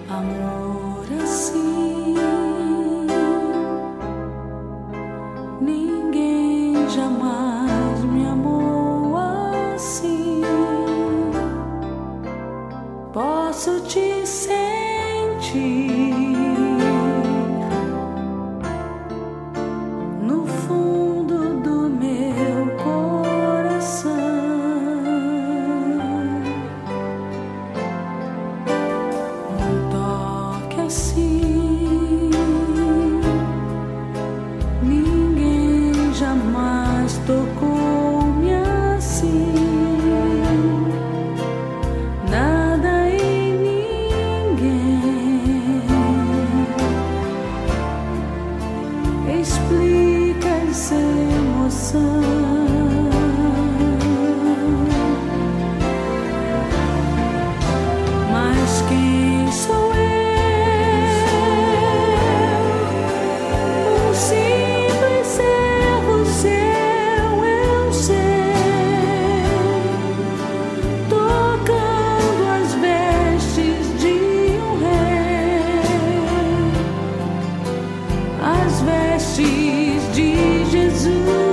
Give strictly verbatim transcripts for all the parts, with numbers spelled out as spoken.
Amor assim, ninguém jamais me amou assim. Posso te sentir no fundo do meu coração. Um toque assim, ninguém jamais tocou-me assim. Nada e ninguém explica essa emoção. Mas quem sou eu? Um simples servo seu, eu sei, tocando as vestes de um rei, as vestes de Jesus.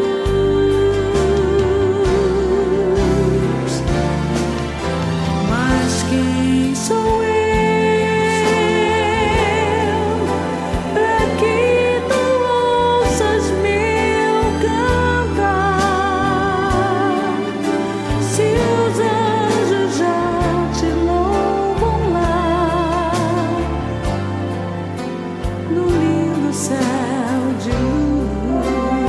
Mas quem sou eu para que tu ouças meu cantar? Se os anjos já te louvam lá no lindo céu de luz.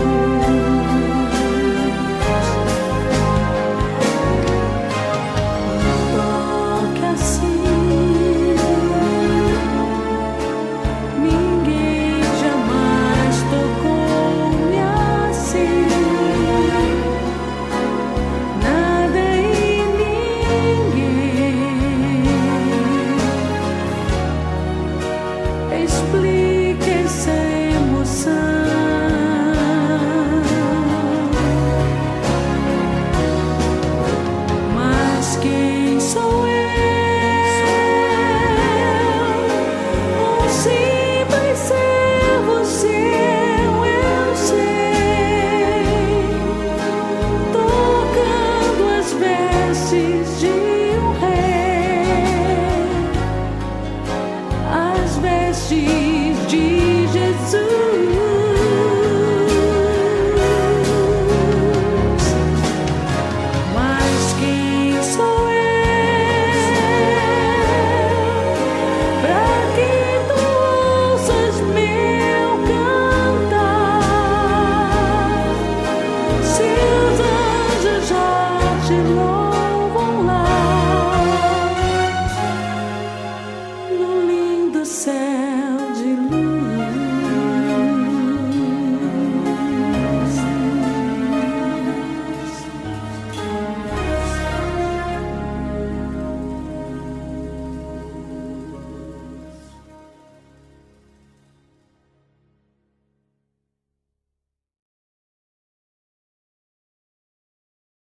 Um toque assim, ninguém jamais tocou-me assim. Nada e ninguém explica essa emoção. Mas quem sou eu? Um simples servo seu, eu sei, tocando as vestes de um rei, as vestes de Jesus.